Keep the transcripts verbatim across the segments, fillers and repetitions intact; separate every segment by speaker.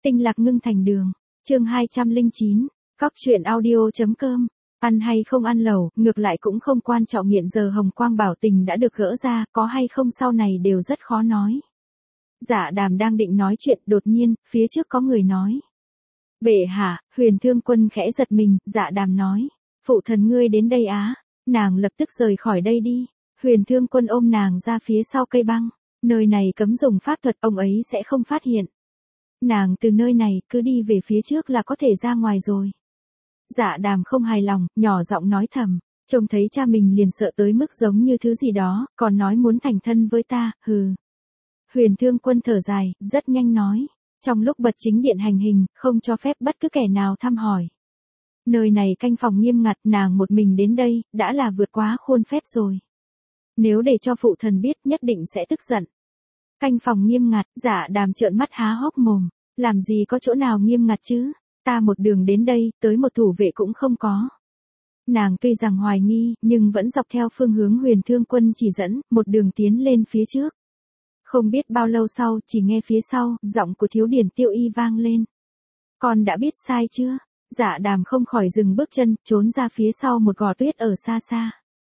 Speaker 1: Tinh lạc ngưng thành đường. Chương hai trăm lẻ chín. Cóc truyện audio.com. Ăn hay không ăn lẩu, ngược lại cũng không quan trọng, hiện giờ hồng quang bảo tình đã được gỡ ra, có hay không sau này đều rất khó nói. Dạ Đàm đang định nói chuyện, đột nhiên, phía trước có người nói. Bệ hạ. Huyền Thương Quân khẽ giật mình, Dạ Đàm nói. Phụ thần ngươi đến đây á. Nàng lập tức rời khỏi đây đi. Huyền Thương Quân ôm nàng ra phía sau cây băng. Nơi này cấm dùng pháp thuật, ông ấy sẽ không phát hiện. Nàng từ nơi này cứ đi về phía trước là có thể ra ngoài rồi. Dạ Đàm không hài lòng, nhỏ giọng nói thầm. Trông thấy cha mình liền sợ tới mức giống như thứ gì đó, còn nói muốn thành thân với ta, hừ. Huyền Thương Quân thở dài, rất nhanh nói. Trong lúc bật chính điện hành hình, không cho phép bất cứ kẻ nào thăm hỏi. Nơi này canh phòng nghiêm ngặt, nàng một mình đến đây, đã là vượt quá khuôn phép rồi. Nếu để cho phụ thần biết, nhất định sẽ tức giận. Canh phòng nghiêm ngặt, Dạ Đàm trợn mắt há hốc mồm. Làm gì có chỗ nào nghiêm ngặt chứ? Ta một đường đến đây, tới một thủ vệ cũng không có. Nàng tuy rằng hoài nghi, nhưng vẫn dọc theo phương hướng Huyền Thương Quân chỉ dẫn, một đường tiến lên phía trước. Không biết bao lâu sau, chỉ nghe phía sau, giọng của Thiếu Điển Tiêu Y vang lên. Con đã biết sai chưa? Dạ Đàm không khỏi dừng bước chân, trốn ra phía sau một gò tuyết ở xa xa.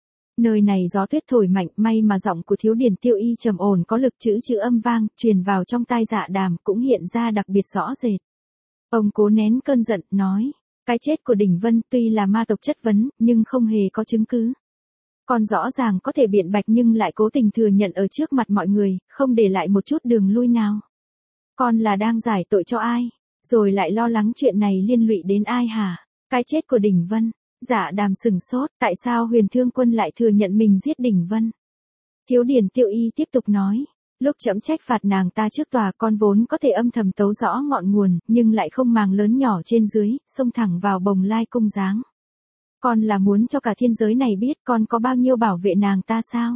Speaker 1: Nơi này gió tuyết thổi mạnh, may mà giọng của Thiếu Điển Tiêu Y trầm ổn có lực, chữ chữ âm vang, truyền vào trong tai Dạ Đàm, cũng hiện ra đặc biệt rõ rệt. Ông cố nén cơn giận, nói, cái chết của Đỉnh Vân tuy là ma tộc chất vấn, nhưng không hề có chứng cứ. Con rõ ràng có thể biện bạch nhưng lại cố tình thừa nhận ở trước mặt mọi người, không để lại một chút đường lui nào. Con là đang giải tội cho ai? Rồi lại lo lắng chuyện này liên lụy đến ai hả? Cái chết của Đỉnh Vân. Dạ Đàm sừng sốt, tại sao Huyền Thương Quân lại thừa nhận mình giết Đỉnh Vân? Thiếu Điển Tiêu Y tiếp tục nói, lúc trẫm trách phạt nàng ta trước tòa, con vốn có thể âm thầm tấu rõ ngọn nguồn, nhưng lại không màng lớn nhỏ trên dưới, xông thẳng vào Bồng Lai cung giáng. Con là muốn cho cả thiên giới này biết con có bao nhiêu bảo vệ nàng ta sao?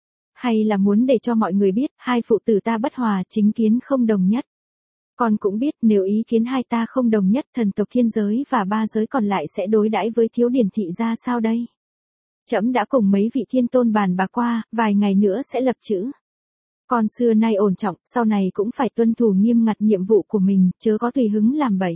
Speaker 1: Hay là muốn để cho mọi người biết, hai phụ tử ta bất hòa, chính kiến không đồng nhất? Con cũng biết nếu ý kiến hai ta không đồng nhất, thần tộc thiên giới và ba giới còn lại sẽ đối đãi với Thiếu Điển thị ra sao đây? Trẫm đã cùng mấy vị thiên tôn bàn bạc qua, vài ngày nữa sẽ lập chữ. Con xưa nay ổn trọng, sau này cũng phải tuân thủ nghiêm ngặt nhiệm vụ của mình, chớ có tùy hứng làm bậy.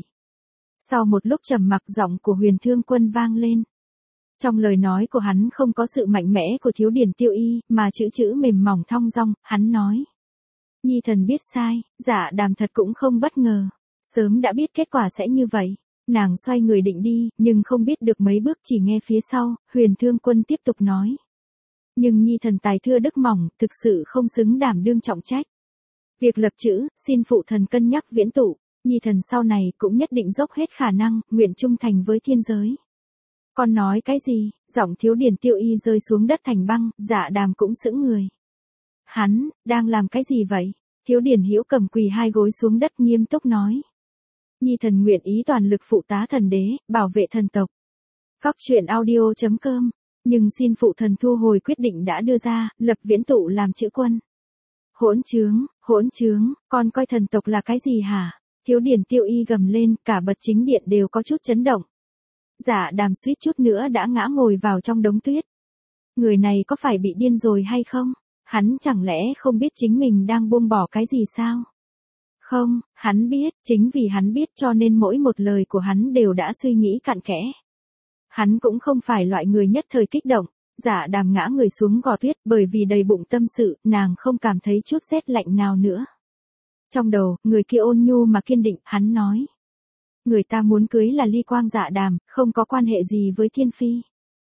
Speaker 1: Sau một lúc trầm mặc, giọng của Huyền Thương Quân vang lên. Trong lời nói của hắn không có sự mạnh mẽ của Thiếu Điển Tiêu Y, mà chữ chữ mềm mỏng thong dong, hắn nói. Nhi thần biết sai. Dạ Đàm thật cũng không bất ngờ. Sớm đã biết kết quả sẽ như vậy. Nàng xoay người định đi, nhưng không biết được mấy bước, chỉ nghe phía sau, Huyền Thương Quân tiếp tục nói. Nhưng Nhi thần tài thưa đức mỏng, thực sự không xứng đảm đương trọng trách. Việc lập chữ, xin phụ thần cân nhắc viễn tụ. Nhi thần sau này cũng nhất định dốc hết khả năng, nguyện trung thành với thiên giới. Con nói cái gì? Giọng Thiếu Điển Tiêu Y rơi xuống đất thành băng, Dạ Đàm cũng sững người. Hắn, đang làm cái gì vậy? Thiếu Điển Hữu cầm quỳ hai gối xuống đất nghiêm túc nói. Nhi thần nguyện ý toàn lực phụ tá thần đế, bảo vệ thần tộc. Cóc truyện audio.com. Nhưng xin phụ thần thu hồi quyết định đã đưa ra, lập viễn tụ làm chữ quân. Hỗn trướng, hỗn trướng, con coi thần tộc là cái gì hả? Thiếu Điển Tiêu Y gầm lên, cả bật chính điện đều có chút chấn động. Dạ Đàm suýt chút nữa đã ngã ngồi vào trong đống tuyết. Người này có phải bị điên rồi hay không? Hắn chẳng lẽ không biết chính mình đang buông bỏ cái gì sao? Không, hắn biết, chính vì hắn biết cho nên mỗi một lời của hắn đều đã suy nghĩ cặn kẽ. Hắn cũng không phải loại người nhất thời kích động. Dạ Đàm ngã người xuống gò tuyết, bởi vì đầy bụng tâm sự, nàng không cảm thấy chút rét lạnh nào nữa. Trong đầu, người kia ôn nhu mà kiên định, hắn nói. Người ta muốn cưới là Ly Quang Dạ Đàm, không có quan hệ gì với thiên phi.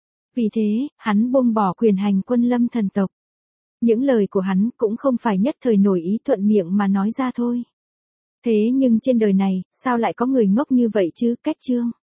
Speaker 1: Vì thế, hắn buông bỏ quyền hành quân lâm thần tộc. Những lời của hắn cũng không phải nhất thời nổi ý thuận miệng mà nói ra thôi. Thế nhưng trên đời này, sao lại có người ngốc như vậy chứ? Cách chương.